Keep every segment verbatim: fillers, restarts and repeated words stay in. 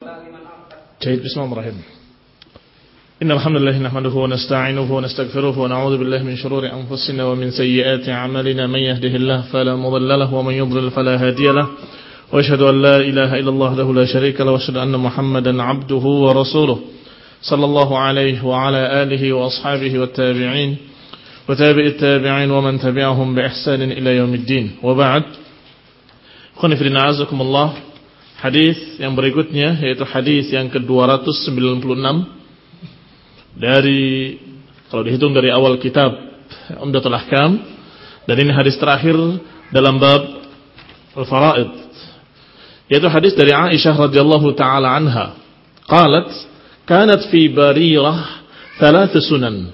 Baik, bismillahirrahmanirrahim. Innal hamdalillah nahmaduhu wa nasta'inuhu wa nastaghfiruhu wa na'udzu billahi min shururi anfusina wa min sayyiati a'malina may yahdihillahu fala mudilla lahu wa man yudlil fala hadiya lahu. Wa asyhadu an la ilaha illallah wahdahu la syarika lahu wa asyhadu anna Muhammadan 'abduhu wa rasuluhu. Sallallahu alaihi wa ala alihi wa ashabihi wat tabi'in wa tabi'it tabi'in wa man tabi'ahum bi ihsanin ila yaumiddin. Wa ba'd. Khoni fillah azakumullah. Hadis yang berikutnya yaitu hadis yang ke dua ratus sembilan puluh enam dari, kalau dihitung dari awal kitab Umdatul Ahkam, dan ini hadis terakhir dalam bab al-faraid, yaitu hadis dari Aisyah radhiyallahu taala anha. Qalat, kanat fi Barirah thalath sunan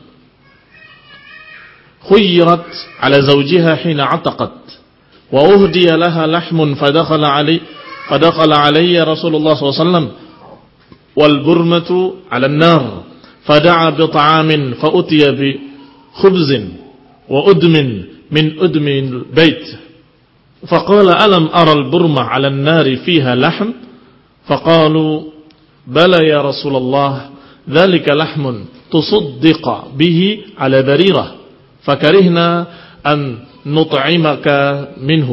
khuyrat ala zawjiha hina ataqat wa uhdiya laha lahmun fadakhala alayhi فدخل علي رسول الله صلى الله عليه وسلم والبرمة على النار فدعا بطعام فأتي بخبز وأدم من أدم البيت فقال ألم أرى البرمة على النار فيها لحم فقالوا بلى يا رسول الله ذلك لحم تصدق به على بريرة فكرهنا أن نطعمك منه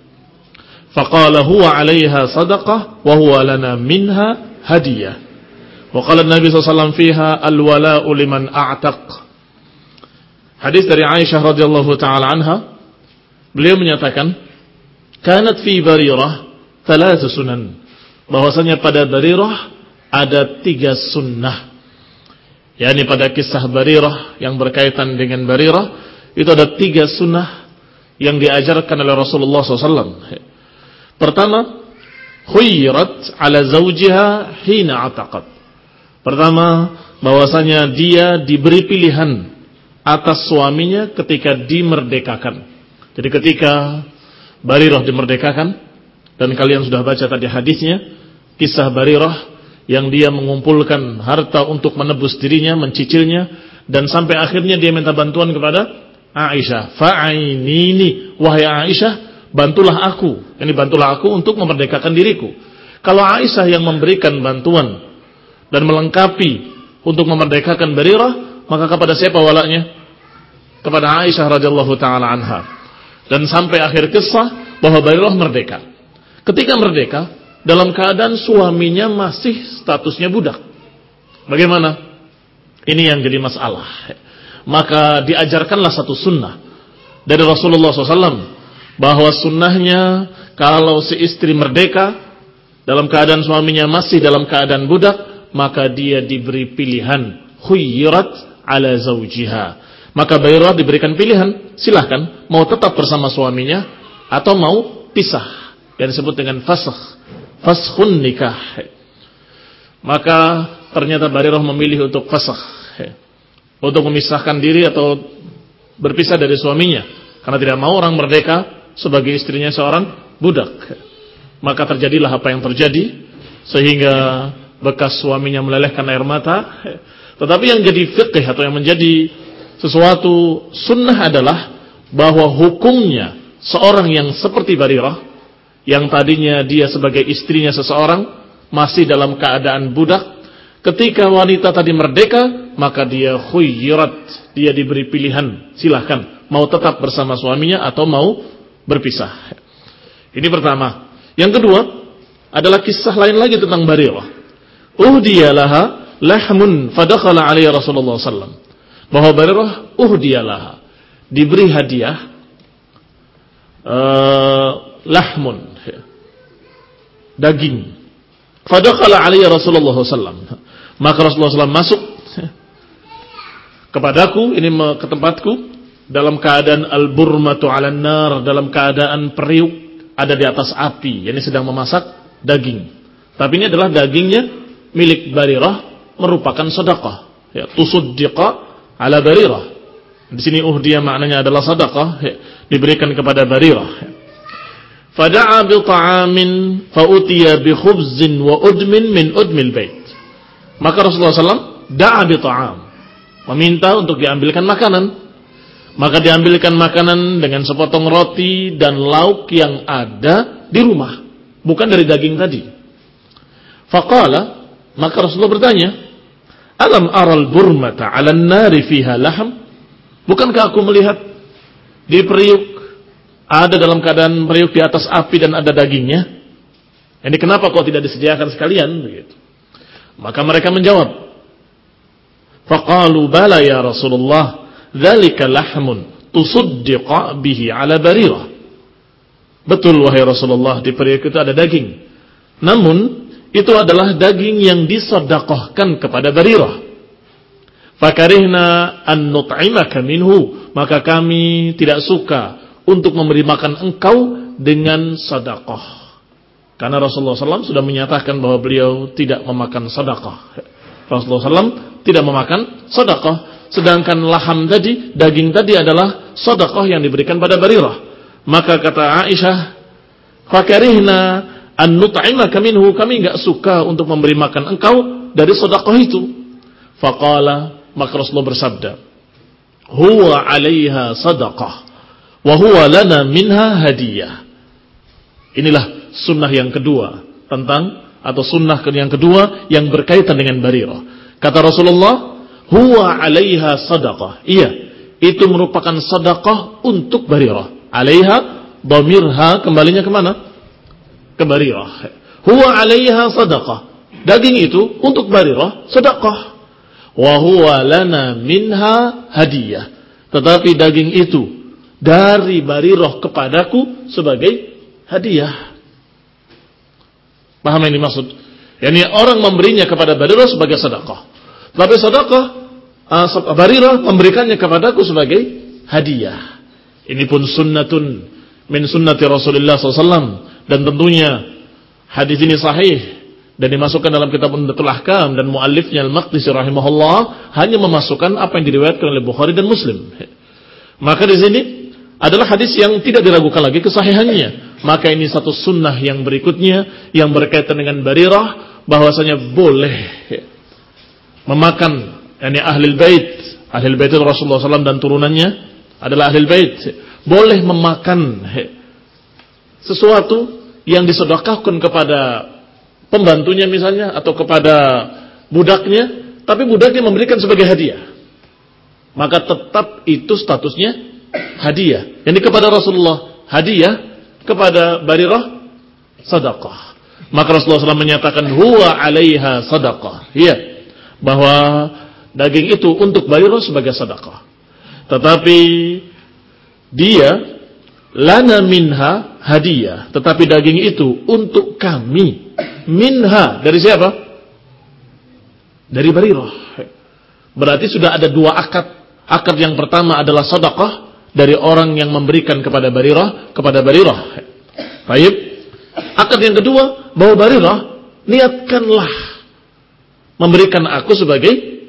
فقال هو عليها صدقة وهو لنا منها هدية وقال النبي صلى الله عليه وسلم فيها الولاء لمن أعتق. Hadis dari Aisyah radhiyallahu taala anha, beliau menyatakan kanat fi Barirah thalath sunan, bahwasanya pada Barirah ada tiga sunnah, yakni pada kisah Barirah yang berkaitan dengan Barirah itu ada tiga sunnah yang diajarkan oleh Rasulullah sallallahu alaihi wasallam. Pertama, khuyrat ala zawjiha hina ataqat. Pertama, bahwasanya dia diberi pilihan atas suaminya ketika dimerdekakan. Jadi ketika Barirah dimerdekakan, dan kalian sudah baca tadi hadisnya, kisah Barirah yang dia mengumpulkan harta untuk menebus dirinya, mencicilnya, dan sampai akhirnya dia minta bantuan kepada Aisyah. Fa'ainini, wahai Aisyah, bantulah aku, ini bantulah aku untuk memerdekakan diriku. Kalau Aisyah yang memberikan bantuan dan melengkapi untuk memerdekakan Barirah, maka kepada siapa walaknya? Kepada Aisyah radhiyallahu taala anha. Dan sampai akhir kisah bahwa Barirah merdeka. Ketika merdeka, dalam keadaan suaminya masih statusnya budak. Bagaimana? Ini yang jadi masalah. Maka diajarkanlah satu sunnah dari Rasulullah shallallahu alaihi wasallam, bahwa sunnahnya kalau si istri merdeka dalam keadaan suaminya masih dalam keadaan budak, maka dia diberi pilihan khuyrat ala zawjiha. Maka Barirah diberikan pilihan, silahkan mau tetap bersama suaminya atau mau pisah, yang disebut dengan fasakh, faskhun nikah. Maka ternyata Barirah memilih untuk fasakh, untuk memisahkan diri atau berpisah dari suaminya, karena tidak mau orang merdeka sebagai istrinya seorang budak. Maka terjadilah apa yang terjadi, sehingga bekas suaminya melelehkan air mata. Tetapi yang jadi fiqh atau yang menjadi sesuatu sunnah adalah bahwa hukumnya seorang yang seperti Barirah, yang tadinya dia sebagai istrinya seseorang masih dalam keadaan budak, ketika wanita tadi merdeka, maka dia khuyrat, dia diberi pilihan, silahkan mau tetap bersama suaminya atau mau berpisah. Ini pertama. Yang kedua adalah kisah lain lagi tentang Barirah. Uhdiyalaha lahmun fadakhala alaihi Rasulullah sallallahu alaihi wasallam. Bahwa Barirah uhdiyalaha, diberi hadiah uh, lahmun, daging. Fadakhala alaihi Rasulullah sallallahu alaihi wasallam. Maka Rasulullah sallallahu alaihi wasallam masuk kepadaku, ini ke tempatku, dalam keadaan al-burmatu 'alan nar, dalam keadaan periuk ada di atas api, yakni sedang memasak daging. Tapi ini adalah dagingnya milik Barirah, merupakan sedekah, ya, tusuddiqa 'ala Barirah. Di sini uhdiyah maknanya adalah sedekah, ya, diberikan kepada Barirah. Fada'a bi ta'amin fa utiya bi khubzin wa udmin min udmil bait. Maka Rasulullah sallallahu alaihi wasallam da'a bi ta'am, meminta untuk diambilkan makanan. Maka diambilkan makanan dengan sepotong roti dan lauk yang ada di rumah, bukan dari daging tadi. Faqala, maka Rasulullah bertanya, alam aral burmata 'alan nari fiha laham? Bukankah aku melihat di periuk ada dalam keadaan periuk di atas api dan ada dagingnya? Ini kenapa kok tidak disediakan sekalian begitu? Maka mereka menjawab, faqalu bala ya Rasulullah, dzalika lahmun tusuddiqa bihi 'ala barirah. Betul wahai Rasulullah, di periuk itu ada daging. Namun itu adalah daging yang disedekahkan kepada Barirah. Fakarihna an nut'imaka minhu, maka kami tidak suka untuk memberi makan engkau dengan sedekah. Karena Rasulullah shallallahu alaihi wasallam sudah menyatakan bahwa beliau tidak memakan sedekah. Rasulullah shallallahu alaihi wasallam tidak memakan sedekah. Sedangkan laham tadi, daging tadi adalah sedekah yang diberikan pada Barirah. Maka kata Aisyah, fakarihna an nut'imaka minhu, kami enggak suka untuk memberi makan engkau dari sedekah itu. Faqala, maka Rasulullah bersabda, huwa 'alaiha sadaqah wa huwa lana minha hadiyah. Inilah sunnah yang kedua tentang, atau sunnah yang kedua yang berkaitan dengan Barirah. Kata Rasulullah, huwa 'alaiha sadaqah. Iya, itu merupakan sedekah untuk Barirah. 'Alaiha dhamirha kembalinya ke mana? Ke Barirah. Huwa 'alaiha sadaqah. Daging itu untuk Barirah sedekah. Wa huwa lana minha hadiyah. Tetapi daging itu dari Barirah kepadaku sebagai hadiah. Paham yang dimaksud? Yani orang memberinya kepada Barirah sebagai sedekah. Tapi sedekah uh, Barirah memberikannya kepadaku sebagai hadiah. Ini pun sunnatun min sunnati Rasulullah sallallahu alaihi wasallam, dan tentunya hadis ini sahih dan dimasukkan dalam kitab Umdatul Ahkam, dan muallifnya Al-Maqdisi rahimahullah hanya memasukkan apa yang diriwayatkan oleh Bukhari dan Muslim. Maka di sini adalah hadis yang tidak diragukan lagi kesahihannya. Maka ini satu sunnah yang berikutnya yang berkaitan dengan Barirah, bahwasanya boleh memakan, yakni ahlul bait, ahlul bait Rasulullah sallallahu alaihi wasallam dan turunannya adalah ahlul bait, boleh memakan sesuatu yang disedekahkan kepada pembantunya misalnya, atau kepada budaknya, tapi budaknya memberikan sebagai hadiah. Maka tetap itu statusnya hadiah. Yang kepada Rasulullah hadiah, kepada Barirah sedekah. Maka Rasulullah shallallahu alaihi wasallam menyatakan huwa 'alaiha sadaqah. Iya, bahwa daging itu untuk Barirah sebagai sedekah. Tetapi dia lana minha hadiah, tetapi daging itu untuk kami. Minha dari siapa? Dari Barirah. Berarti sudah ada dua akad. Akad yang pertama adalah sedekah dari orang yang memberikan kepada Barirah, kepada Barirah. Baik. Akad yang kedua, bahwa Barirah, niatkanlah memberikan aku sebagai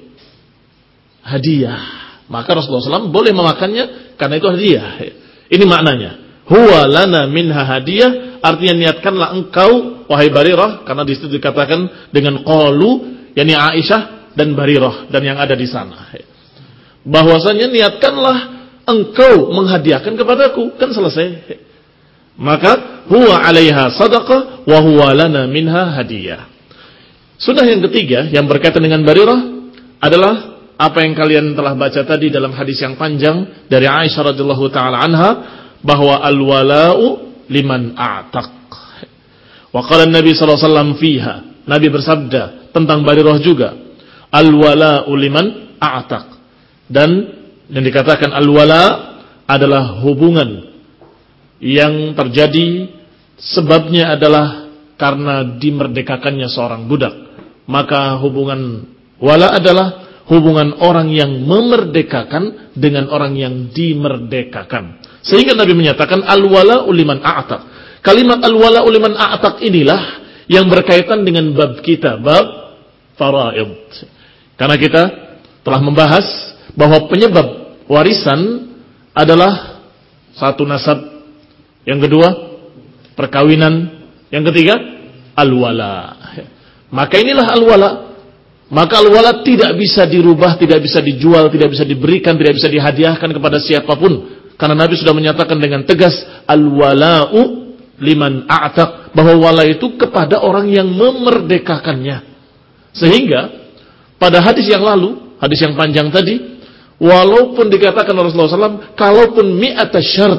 hadiah. Maka Rasulullah shallallahu alaihi wasallam boleh memakannya karena itu hadiah. Ini maknanya. Huwa lana minha hadiah, artinya niatkanlah engkau wahai Barirah, karena di situ dikatakan dengan qalu, yakni Aisyah dan Barirah dan yang ada di sana. Bahwasanya niatkanlah engkau menghadiahkan kepadaku, kan selesai. Maka huwa 'alaiha sadaqah wa huwa lana minha hadiyah. Sunnah yang ketiga yang berkaitan dengan Barirah adalah apa yang kalian telah baca tadi dalam hadis yang panjang dari Aisyah radhiyallahu taala anha, bahwa al-wala'u liman a'taq. Wa qala an-nabi sallallahu alaihi wasallam fiha, Nabi bersabda tentang Barirah juga, al-wala'u liman a'taq. Dan yang dikatakan al-wala adalah hubungan yang terjadi sebabnya adalah karena dimerdekakannya seorang budak. Maka hubungan wala adalah hubungan orang yang memerdekakan dengan orang yang dimerdekakan. Sehingga Nabi menyatakan al-wala'u liman a'taq. Kalimat al-wala'u liman a'taq inilah yang berkaitan dengan bab kita, bab faraid. Karena kita telah membahas bahwa penyebab warisan adalah satu nasab, yang kedua perkawinan, yang ketiga al-wala. Maka inilah al-wala. Maka al-wala tidak bisa dirubah, tidak bisa dijual, tidak bisa diberikan, tidak bisa dihadiahkan kepada siapapun. Karena Nabi sudah menyatakan dengan tegas al-wala'u liman a'taq, bahwa wala itu kepada orang yang memerdekakannya. Sehingga pada hadis yang lalu, hadis yang panjang tadi, walaupun dikatakan Rasulullah shallallahu alaihi wasallam, kalaupun mi'ata syart,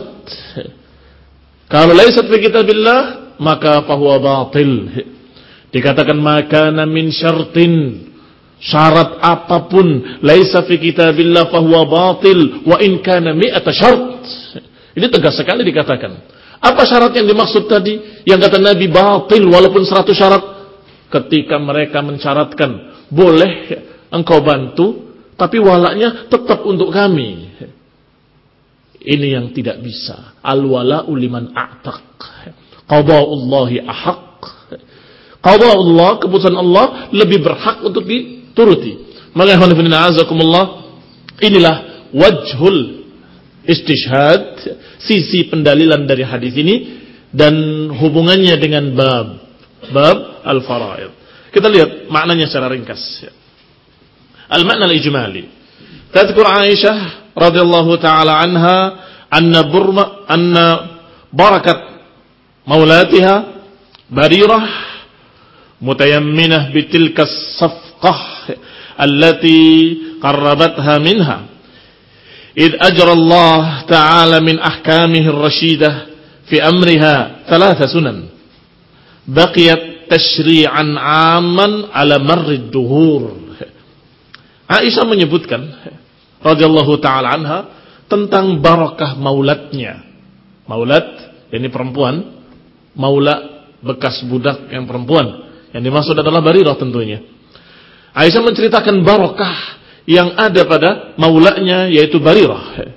kalau laisat fi kitabillah, maka fahuwa batil. Dikatakan maka min syartin, syarat apapun, laisa fi kitabillah fahuwa batil wa in kana mi'ata syart. Ini tegas sekali dikatakan. Apa syarat yang dimaksud tadi? Yang kata Nabi batil walaupun seratus syarat. Ketika mereka mensyaratkan, boleh engkau bantu, tapi walaknya tetap untuk kami. Ini yang tidak bisa. Al-wala'u liman a'taq. Qada'ullahi ahaq. Qada'ullah, keputusan Allah lebih berhak untuk dituruti. Maka inilah wajhul istishhad, sisi pendalilan dari hadis ini dan hubungannya dengan bab bab al-faraid. Kita lihat maknanya secara ringkas. Al-makna al-ijmali. Tadhkur Aisyah radhiyallahu taala anha anna burma anna barakat maulatiha Barirah mutayamminah bitilka as-safqah allati qarrabatha minha id ajra Allah ta'ala min ahkamihi ar-rashidah fi amriha thalatha sunan baqiyat tashri'an 'amman 'ala marri ad-duhur. Aisyah menyebutkan radhiyallahu taala anha tentang barakah maulatnya. Maulat ini perempuan, maula bekas budak yang perempuan. Yang dimaksud adalah Barirah tentunya. Aisyah menceritakan barakah yang ada pada maulanya yaitu Barirah.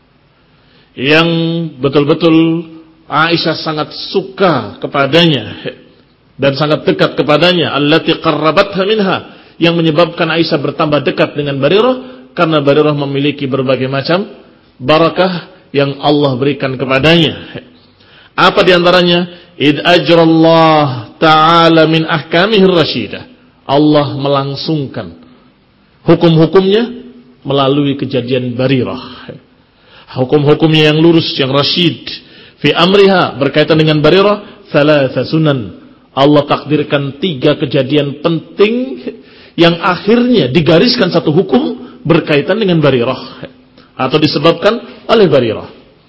Yang betul-betul Aisyah sangat suka kepadanya dan sangat dekat kepadanya, allati qarrabatha minha, yang menyebabkan Aisyah bertambah dekat dengan Barirah karena Barirah memiliki berbagai macam barakah yang Allah berikan kepadanya. Apa diantaranya? Id ajrallah ta'ala min ahkamihi rasyidah. Allah melangsungkan hukum-hukumnya melalui kejadian Barirah. Hukum-hukumnya yang lurus, yang rasyid. Fi amriha, berkaitan dengan Barirah, thalatha sunan. Allah takdirkan tiga kejadian penting yang akhirnya digariskan satu hukum berkaitan dengan Barirah atau disebabkan oleh Barirah.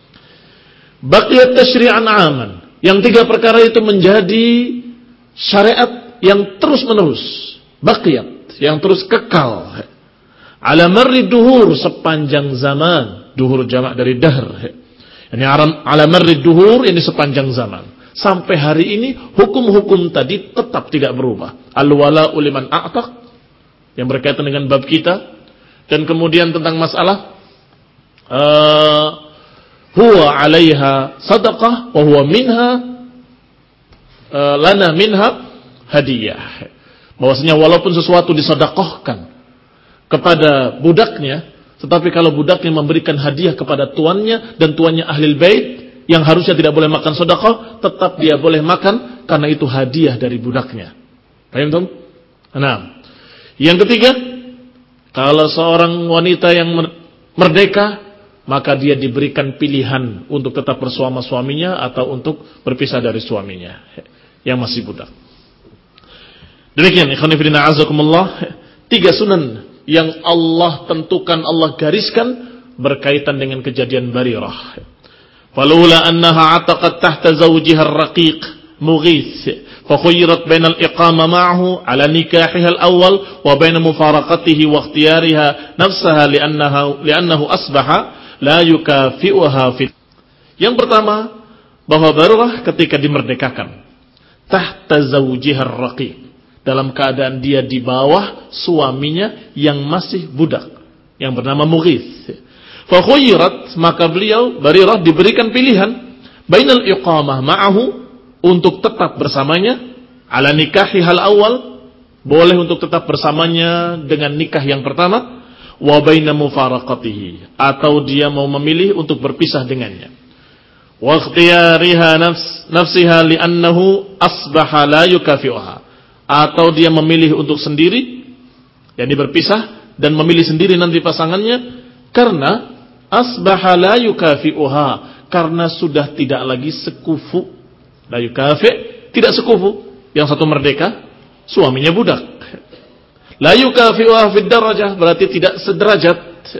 Baqiyat tashri'an 'aman. Yang tiga perkara itu menjadi syariat yang terus menerus, baqiyat, yang terus kekal. Ala marri duhur, sepanjang zaman. Duhur jamak dari dahr. Ini ala marri duhur, ini sepanjang zaman. Sampai hari ini hukum-hukum tadi tetap tidak berubah. Al-wala'u liman a'taq, yang berkaitan dengan bab kita. Dan kemudian tentang masalah uh, huwa 'alaiha sadaqah wa huwa minha uh, lana minha hadiyah. Bahwasanya walaupun sesuatu disedekahkan kepada budaknya, tetapi kalau budaknya memberikan hadiah kepada tuannya dan tuannya ahlul bait yang harusnya tidak boleh makan sedekah, tetap dia boleh makan karena itu hadiah dari budaknya. Paham tuh? Nah, yang ketiga, kalau seorang wanita yang merdeka, maka dia diberikan pilihan untuk tetap bersama suaminya atau untuk berpisah dari suaminya yang masih budak. Demikian, ikhwan fillah azakumullah, tiga sunan yang Allah tentukan, Allah gariskan berkaitan dengan kejadian Barirah. Falula annaha ataqat tahta zawjiha ar-raqiq Mughith, fa khuyrat baina al-iqama ma'ahu ala nikahiha al-awwal wa baina mufaraqatihi wa ikhtiyariha nafsaha li'annahu li'annahu asbaha la yukafi'uha fi. Yang pertama, bahwa Barirah ketika dimerdekakan tahta zawjiha ar-raqiq, dalam keadaan dia di bawah suaminya yang masih budak yang bernama Mughith. Fa khuyrat, maka beliau Barirah diberikan pilihan bainal iqamah ma'ahu, untuk tetap bersamanya ala nikahihal awal, boleh untuk tetap bersamanya dengan nikah yang pertama, wa baina mufaraqatihi, atau dia mau memilih untuk berpisah dengannya, wa ikhtiyariha nafs nafsiha li'annahu asbaha la yukafi'uha, atau dia memilih untuk sendiri, yakni berpisah dan memilih sendiri nanti pasangannya, karena asbaha la yukafi'uha, karena sudah tidak lagi sekufu. La yukafi' tidak sekufu. Yang satu merdeka, suaminya budak. La yukafi'uha fid darajah, berarti tidak sederajat.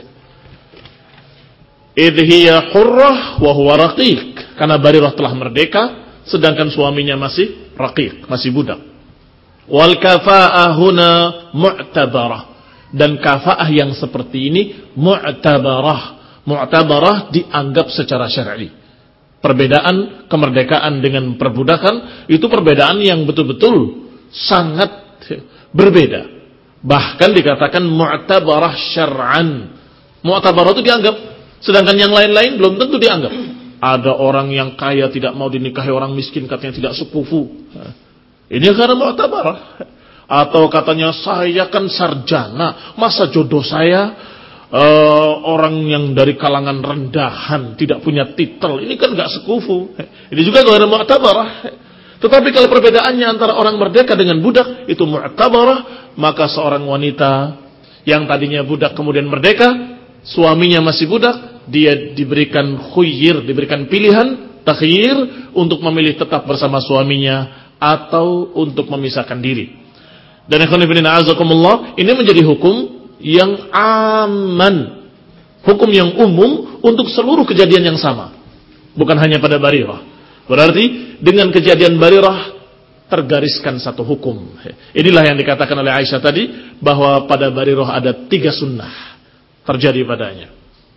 Idh hiya hurrah wa huwa raqiq, karena Barirah telah merdeka sedangkan suaminya masih raqiq, masih budak. Wal kafa'ah huna mu'tabarah, dan kafa'ah yang seperti ini mu'tabarah. Mu'tabarah dianggap secara syar'i. Perbedaan kemerdekaan dengan perbudakan itu perbedaan yang betul-betul sangat berbeda. Bahkan dikatakan mu'tabarah syar'an. Mu'tabarah itu dianggap, sedangkan yang lain-lain belum tentu dianggap. Ada orang yang kaya tidak mau dinikahi orang miskin, katanya tidak sekufu. Ini karena mu'tabarah. Atau katanya saya kan sarjana, masa jodoh saya Uh, orang yang dari kalangan rendahan, tidak punya titel, ini kan gak sekufu. Ini juga gak ada mu'tabarah. Tetapi kalau perbedaannya antara orang merdeka dengan budak itu mu'tabarah, maka seorang wanita yang tadinya budak kemudian merdeka, suaminya masih budak, dia diberikan khuyir, diberikan pilihan takhyir untuk memilih tetap bersama suaminya atau untuk memisahkan diri. Dan ikhwan fillah azakumullah, ini menjadi hukum yang aman, hukum yang umum untuk seluruh kejadian yang sama, bukan hanya pada Barirah. Berarti dengan kejadian Barirah tergariskan satu hukum. Inilah yang dikatakan oleh Aisyah tadi, bahwa pada Barirah ada tiga sunnah terjadi padanya.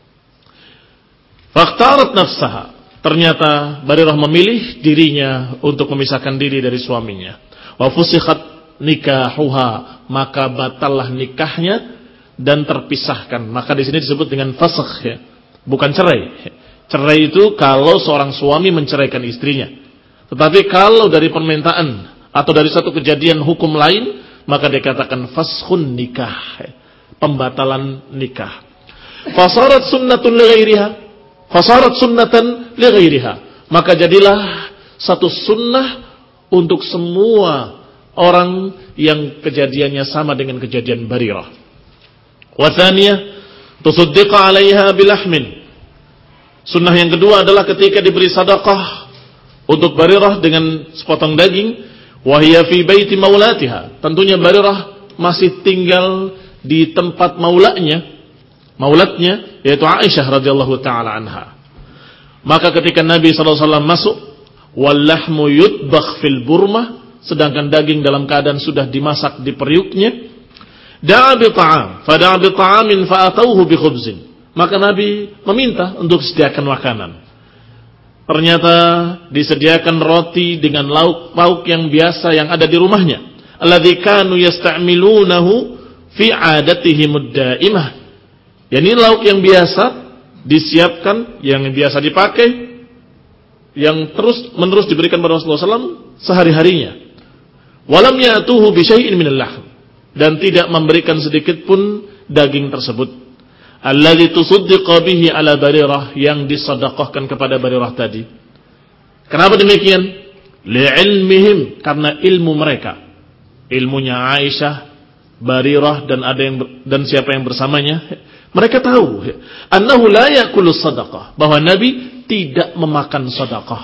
Fakhtarat nafsaha, ternyata Barirah memilih dirinya untuk memisahkan diri dari suaminya. Wa fusikhat nikahuha, maka batallah nikahnya dan terpisahkan. Maka di sini disebut dengan fasakh, ya, bukan cerai. Cerai itu kalau seorang suami menceraikan istrinya. Tetapi kalau dari permintaan atau dari satu kejadian hukum lain, maka dikatakan faskhun nikah, pembatalan nikah. Fasarat sunnatun li ghairiha, fasarat sunnatan li ghairiha, maka jadilah satu sunnah untuk semua orang yang kejadiannya sama dengan kejadian Barirah. Wa thaniyah tusaddiqa 'alaiha bilahmin. Sunnah yang kedua adalah ketika diberi sedekah untuk Barirah dengan sepotong daging, wa hiya fi baiti maulatiha. Tentunya Barirah masih tinggal di tempat maulanya, maulatnya yaitu Aisyah radhiyallahu taala anha. Maka ketika Nabi sallallahu alaihi wasallam masuk, wal lahmu yutbakh fil burmah, sedangkan daging dalam keadaan sudah dimasak di periuknya, da'a bi ta'am, fada'a bi ta'amin fa'atauhu bi khubzin. Maka Nabi meminta untuk disediakan makanan. Ternyata disediakan roti dengan lauk pauk yang biasa yang ada di rumahnya. Alladzi kanu yasta'milunahu fi 'adatihim ad-da'imah. Yani lauk yang biasa disiapkan, yang biasa dipakai, yang terus menerus diberikan kepada Rasulullah sallallahu alaihi wasallam sehari-harinya. Walam ya'tuhu bi syai'in minal lahm, dan tidak memberikan sedikit pun daging tersebut. Alladzi tusaddiqa bihi ala Barirah, yang disedekahkan kepada Barirah tadi. Kenapa demikian? Li'ilmihim, karena ilmu mereka, ilmunya Aisyah, Barirah dan ada yang dan siapa yang bersamanya, mereka tahu annahu la ya'kulu sadaqah, bahwa Nabi tidak memakan sedekah.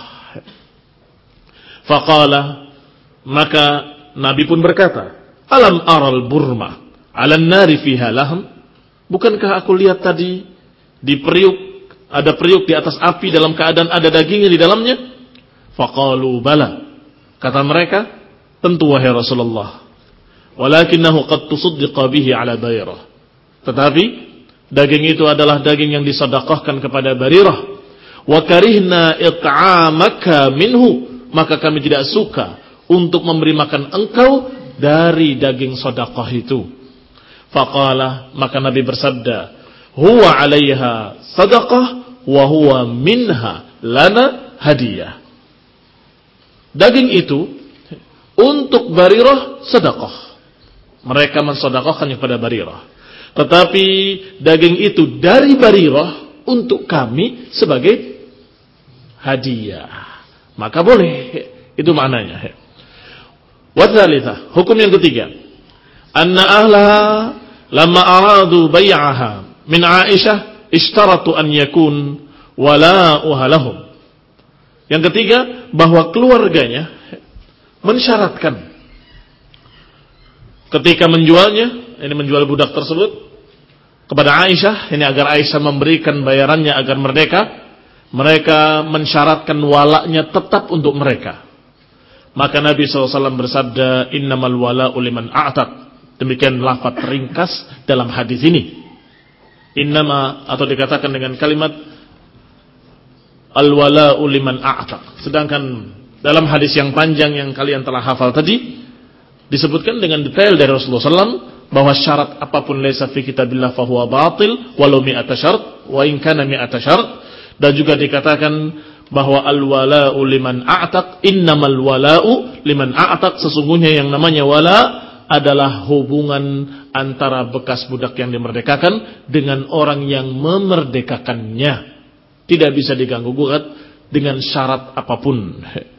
Faqala, maka Nabi pun berkata, alam aral burma ala nari fiha lahm, bukankah aku lihat tadi di periuk, ada periuk di atas api dalam keadaan ada dagingnya di dalamnya? Faqalu bala, kata mereka, tentu wahai Rasulullah, walakinahu qad tusaddiqa bihi ala Barirah, tetapi daging itu adalah daging yang disedekahkan kepada Barirah. Wa karihna it'amaka minhu, maka kami tidak suka untuk memberi makan engkau dari daging sedekah itu. Faqala, maka Nabi bersabda, huwa 'alaiha sadaqah wa huwa minha lana hadiyah. Daging itu untuk Barirah sedekah, mereka mensedekahkannya kepada Barirah. Tetapi daging itu dari Barirah untuk kami sebagai hadiah, maka boleh. Itu maknanya. Wa tsalitsah, hukum yang ketiga, anna ahlaha lamma aradu bai'aha min Aisyah ishtaratu an yakun wala'uha lahum. Yang ketiga, bahwa keluarganya mensyaratkan ketika menjualnya, ini menjual budak tersebut kepada Aisyah, ini agar Aisyah memberikan bayarannya agar merdeka, mereka mensyaratkan walaknya tetap untuk mereka. Maka Nabi shallallahu alaihi wasallam bersabda, innamal wala'u liman a'taq. Demikian lafaz ringkas dalam hadis ini. Innama, atau dikatakan dengan kalimat al-wala'u liman a'taq. Sedangkan dalam hadis yang panjang yang kalian telah hafal tadi, disebutkan dengan detail dari Rasulullah shallallahu alaihi wasallam bahwa syarat apapun laisa fi kitabillah fahuwa batil walau mi'ata syart wa in kana mi'ata syart. Dan juga dikatakan bahwa al-wala'u liman a'taq, innamal wala'u liman a'taq, sesungguhnya yang namanya wala adalah hubungan antara bekas budak yang dimerdekakan dengan orang yang memerdekakannya. Tidak bisa diganggu gugat dengan syarat apapun.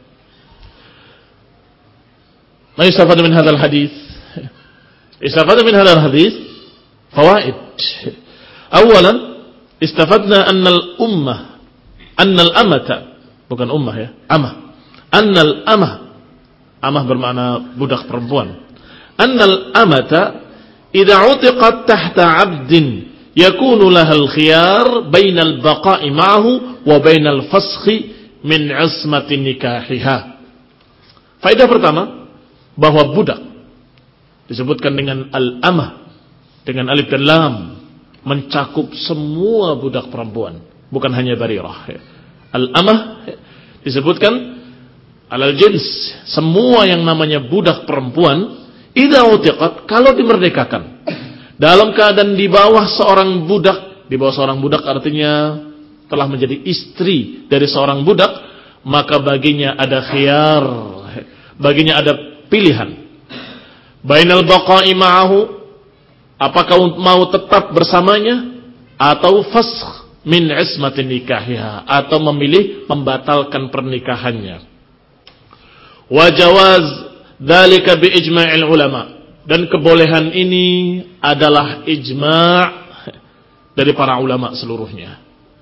Ma yustafadu min hadzal hadis? Istafadna min hadzal hadis fawaid. Awalan, istafadna anna al-ummah, anna al-amata, bukan ummah ya, amah. Anna al-amah, amah bermakna budak perempuan. Anna al-amata idza utiqat tahta 'abdin yakunu laha al-khiyar baina al-baqa'i ma'ahu wa baina al-fasxi min 'ismati nikahiha. Faedah pertama, bahwa budak disebutkan dengan al-amah dengan alif dan lam, mencakup semua budak perempuan, bukan hanya barirah. Al-amah disebutkan alal jins, semua yang namanya budak perempuan. Idza utiqat, kalau dimerdekakan dalam keadaan di bawah seorang budak, di bawah seorang budak artinya telah menjadi istri dari seorang budak, maka baginya ada khiyar, baginya ada pilihan. Bainal baqa'i ma'ahu, apakah mau tetap bersamanya, atau fasakh min ismatin nikahiha, atau memilih membatalkan pernikahannya. Wa jawaz dzalika bi ijma'il ulama, dan kebolehan ini adalah ijma' dari para ulama seluruhnya.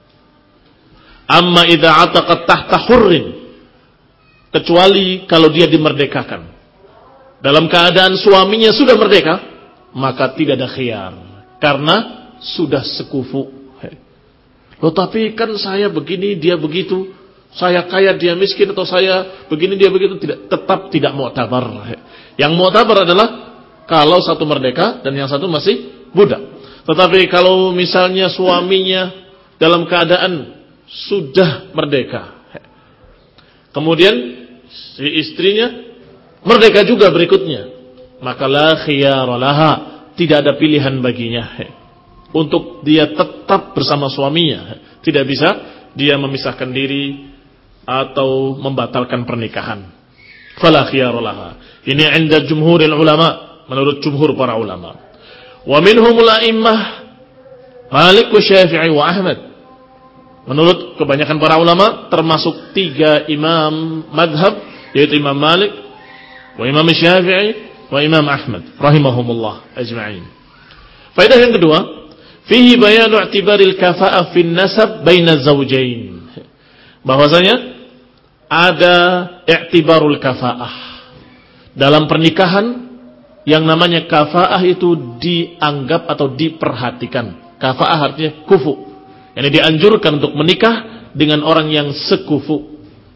Amma idza ataqat tahta hurrin, kecuali kalau dia dimerdekakan dalam keadaan suaminya sudah merdeka, maka tidak ada khiyar, karena sudah sekufu. Loh, tapi kan saya begini, dia begitu, saya kaya, dia miskin, atau saya begini, dia begitu, tidak, tetap tidak mu'tabar. Yang mu'tabar adalah kalau satu merdeka dan yang satu masih budak. Tetapi kalau misalnya suaminya dalam keadaan sudah merdeka, kemudian si istrinya merdeka juga berikutnya, maka la khiyara laha, tidak ada pilihan baginya untuk dia tetap bersama suaminya. Tidak bisa dia memisahkan diri atau membatalkan pernikahan. Fala khiyara laha. Ini 'inda jumhuril ulama, menurut jumhur para ulama. Wa minhumul a'immah Malik wa Syafi'i wa Ahmad. Menurut kebanyakan para ulama, termasuk tiga imam madhab, yaitu Imam Malik, wa Imam Syafi'i, wa Imam Ahmad rahimahumullah ajma'in. Faedah yang kedua, fihi bayanu i'tibaril kafa'ah fin nasab baina zawjain. Bahwasanya ada i'tibarul kafa'ah dalam pernikahan. Yang namanya kafa'ah itu dianggap atau diperhatikan. Kafa'ah artinya kufu, yang dianjurkan untuk menikah dengan orang yang sekufu.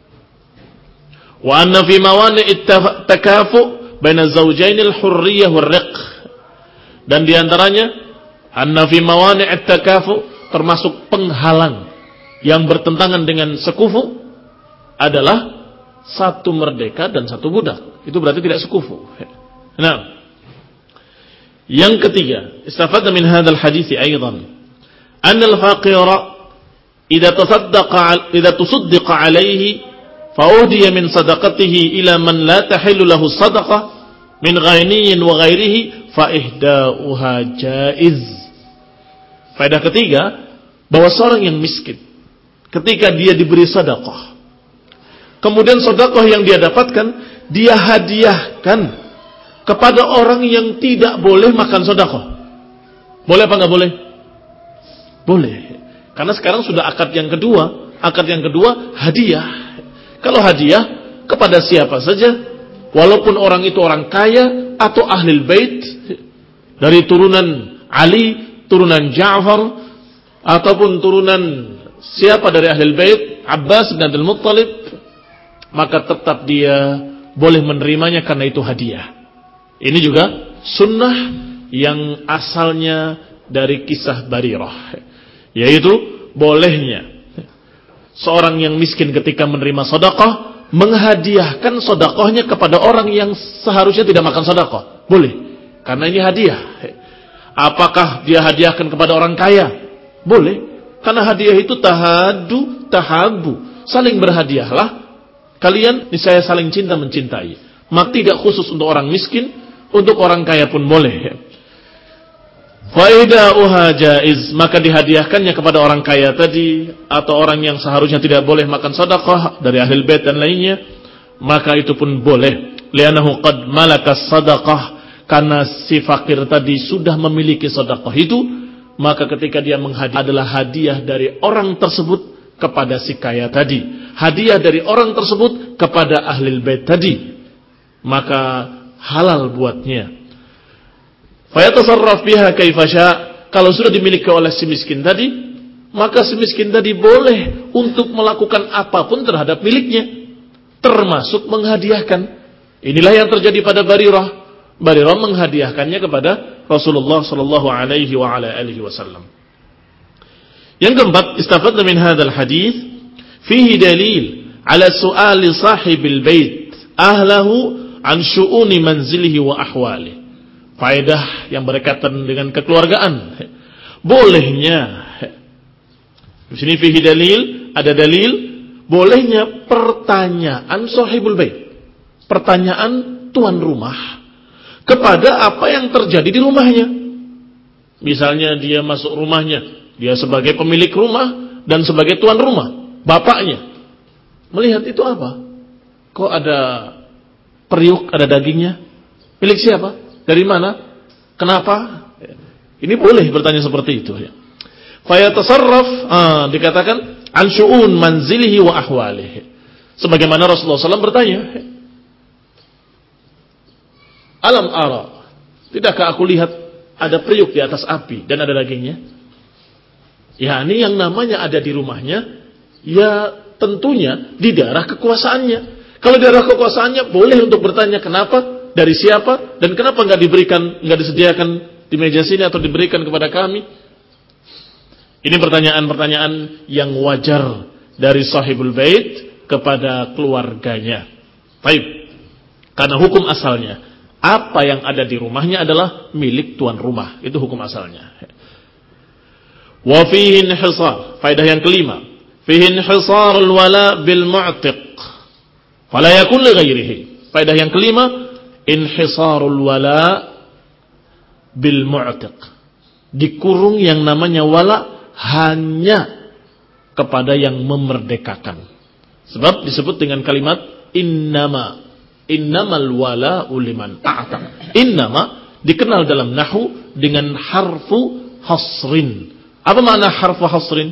Wa anna fi mawani'it takafu baina zawjainil hurriyah war-riq. Dan diantaranya anna fi mawani'it takafu, termasuk penghalang yang bertentangan dengan sekufu adalah satu merdeka dan satu budak. Itu berarti tidak sekufu. Nah, yang ketiga, istafadna min hadzal hadits aidan anna al-faqira idza tasaddaqa idza tusaddaqa alayhi fa uhdiya min sadaqatihi ila man la tahillu lahu sadaqah min ghaniyyin wa ghairihi fa ihda'uha jaiz. Faedah ketiga, bahwa seorang yang miskin ketika dia diberi sedekah, kemudian sedekah yang dia dapatkan dia hadiahkan kepada orang yang tidak boleh makan sedekah. Boleh apa enggak boleh? Boleh. Karena sekarang sudah akad yang kedua. Akad yang kedua hadiah. Kalau hadiah kepada siapa saja, Walaupun orang itu orang kaya atau ahlul bait dari turunan Ali, turunan Ja'far, ataupun turunan siapa dari ahlul bait, Abbas bin Abdul Muttalib, maka tetap dia boleh menerimanya karena itu hadiah. Ini juga sunnah yang asalnya dari kisah Barirah, yaitu bolehnya seorang yang miskin ketika menerima sedekah menghadiahkan sedekahnya kepada orang yang seharusnya tidak makan sedekah. Boleh, karena ini hadiah. Apakah dia hadiahkan kepada orang kaya? Boleh, karena hadiah itu tahadu, tahabu, saling berhadiahlah. Kalian niscaya saling cinta mencintai. Maka tidak khusus untuk orang miskin, untuk orang kaya pun boleh. Faidauha jaiz, maka dihadiahkannya kepada orang kaya tadi atau orang yang seharusnya tidak boleh makan sedekah dari ahlul bait dan lainnya, maka itu pun boleh. Li'annahu qad malakas sedekah, karena si fakir tadi sudah memiliki sedekah itu, maka ketika dia menghadiah adalah hadiah dari orang tersebut kepada si kaya tadi, hadiah dari orang tersebut kepada ahlul bait tadi, maka halal buatnya. Fayatasarraf biha kaifa syaa. Kalau sudah dimiliki oleh si miskin tadi, maka si miskin tadi boleh untuk melakukan apapun terhadap miliknya, termasuk menghadiahkan. Inilah yang terjadi pada Barirah. Barirah menghadiahkannya kepada Rasulullah sallallahu alaihi wa ala alihi wasallam. Yang keempat, istafadna min hadzal hadis fihi dalil ala su'ali sahibil bait ahlahu an syu'uni manzilihi wa ahwalihi. Faedah yang berkaitan dengan kekeluargaan. Bolehnya, di sini fihi dalil, ada dalil bolehnya pertanyaan sahibul bait, pertanyaan tuan rumah kepada apa yang terjadi di rumahnya. Misalnya dia masuk rumahnya, dia sebagai pemilik rumah dan sebagai tuan rumah, bapaknya melihat itu apa? Kok ada periuk, ada dagingnya? Milik siapa? Dari mana? Kenapa? Ini boleh bertanya seperti itu. Fayatasarraf, ah, dikatakan an syu'un manzilihi wa ahwalihi. Sebagaimana Rasulullah sallallahu alaihi wasallam bertanya, alam ara, tidakkah aku lihat ada periuk di atas api dan ada dagingnya? Ya, ini yang namanya ada di rumahnya, ya tentunya di daerah kekuasaannya. Kalau di daerah kekuasaannya boleh untuk bertanya kenapa, dari siapa, dan kenapa nggak diberikan, nggak disediakan di meja sini atau diberikan kepada kami? Ini pertanyaan-pertanyaan yang wajar dari sahibul bait kepada keluarganya. Baik, karena hukum asalnya apa yang ada di rumahnya adalah milik tuan rumah, itu hukum asalnya. Wa fihi inhisar, faedah yang kelima, fihi inhisarul wala bil mu'tiq fala yakun li ghairihi. Faedah yang kelima, inhisarul wala bil mu'tiq, dikurung yang namanya wala hanya kepada yang memerdekakan. Sebab disebut dengan kalimat innama, innamal wala'u liman a'taq. Innama dikenal dalam nahwu dengan harfu hasrin. Apa makna harfu hasrin?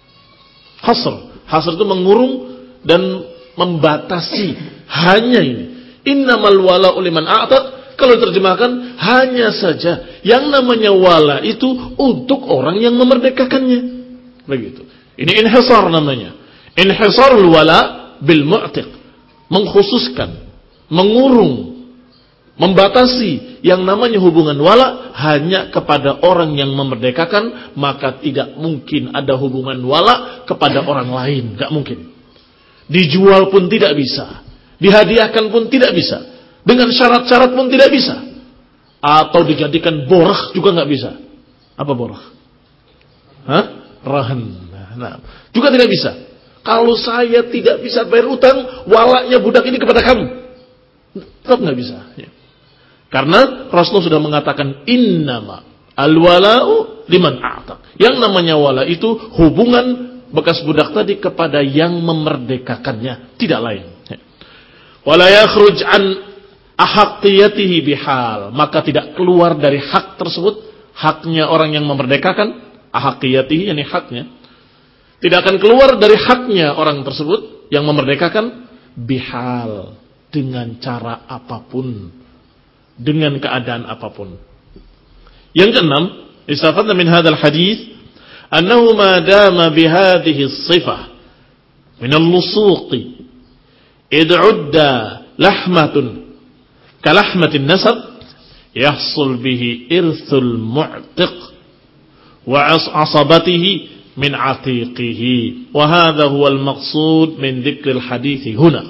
Hasr, hasr itu mengurung dan membatasi, hanya ini. Innamal wala'u liman a'taq, kalau diterjemahkan hanya saja yang namanya wala itu untuk orang yang memerdekakannya. Begitu. Ini inhisar namanya. Inhisarul wala bil mu'tiq, mengkhususkan, mengurung, membatasi yang namanya hubungan wala hanya kepada orang yang memerdekakan, maka tidak mungkin ada hubungan wala kepada orang lain, enggak mungkin. Dijual pun tidak bisa. Dihadiahkan pun tidak bisa. Dengan syarat-syarat pun tidak bisa. Atau dijadikan borah juga nggak bisa. Apa borah? Hah? Rahan. Nah, juga tidak bisa. Kalau saya tidak bisa bayar utang, walaknya budak ini kepada kamu, tetap nggak bisa. Ya. Karena Rasulullah sudah mengatakan innama al-wala'u liman a'taq. Yang namanya wala itu hubungan bekas budak tadi kepada yang memerdekakannya, tidak lain. Wala yakhruj an ahaqqiyatihi bihal, maka tidak keluar dari hak tersebut, haknya orang yang memerdekakan, ahaqqiyatihi yakni haknya, tidak akan keluar dari haknya orang tersebut yang memerdekakan bihal, dengan cara apapun, dengan keadaan apapun. Yang keenam, istafadna min hadzal hadits annahu ma dama bihadhihi as-sifah min al-lusuq id 'udda lahmatun kalahmatin nasab yahsul bihi irthul mu'tiq wa asabatihi min atiqihi wa hadha huwa al-maqsud min dzikril hadits huna.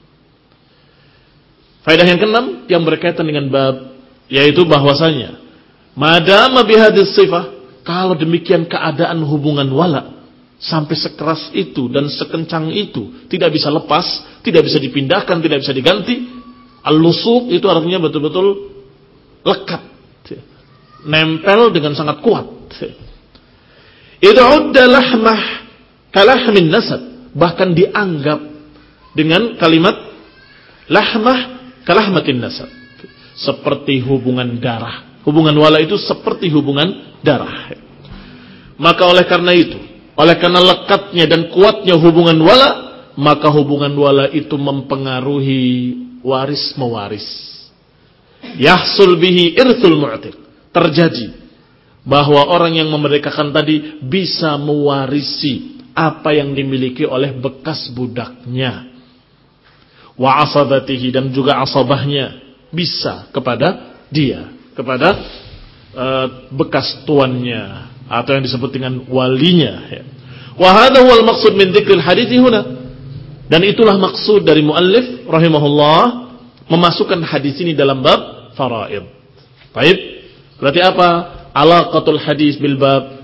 Faedah yang keenam yang berkaitan dengan bab, yaitu bahwasanya madama bihadis sifah, kalau demikian keadaan hubungan wala sampai sekeras itu dan sekencang itu, tidak bisa lepas, tidak bisa dipindahkan, tidak bisa diganti. Al-lusuq itu artinya betul-betul lekat, nempel dengan sangat kuat. Id'udda lahmah kalahmin nasab, bahkan dianggap dengan kalimat lahmah kalahmatin nasab, seperti hubungan darah. Hubungan wala itu seperti hubungan darah. Maka oleh karena itu, oleh karena lekatnya dan kuatnya hubungan wala, maka hubungan wala itu mempengaruhi waris mewaris. Yahsul bihi irthul mu'tiq, terjadi bahwa orang yang memerdekakan tadi bisa mewarisi apa yang dimiliki oleh bekas budaknya. Wa asabatihi, dan juga asabahnya bisa kepada dia, kepada uh, bekas tuannya atau yang disebut dengan walinya. Wa hadha huwal maqsud min dzikril hadithi huna. Dan itulah maksud dari muallif rahimahullah memasukkan hadis ini dalam bab faraid. Baik, berarti apa? Alaqatul hadis bil bab,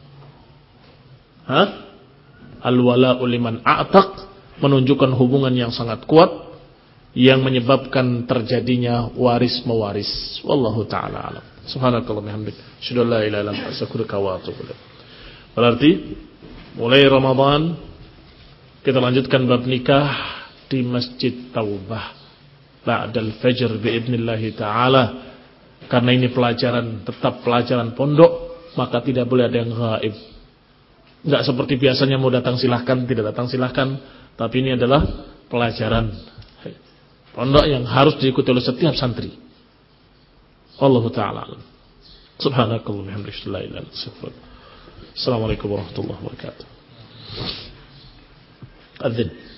ha? Al-wala'u liman a'taq, menunjukkan hubungan yang sangat kuat yang menyebabkan terjadinya waris mewaris. Wallahu taala alam. Subhanakallah bihamdik, asyhadu an la ilaha illa anta, astaghfiruka wa atubu ilaik. Berarti mulai Ramadan kita lanjutkan bab nikah di Masjid Taubah ba'dal fajr biidznillah taala. Karena ini pelajaran, tetap pelajaran pondok, maka tidak boleh ada yang gaib. Enggak seperti biasanya mau datang silahkan, tidak datang silahkan, tapi ini adalah pelajaran pondok yang harus diikuti oleh setiap santri. Wallahu ta'ala alam. Subhanakallah bihamdika la ilaha illa anta. Assalamualaikum warahmatullahi wabarakatuh. Adzin.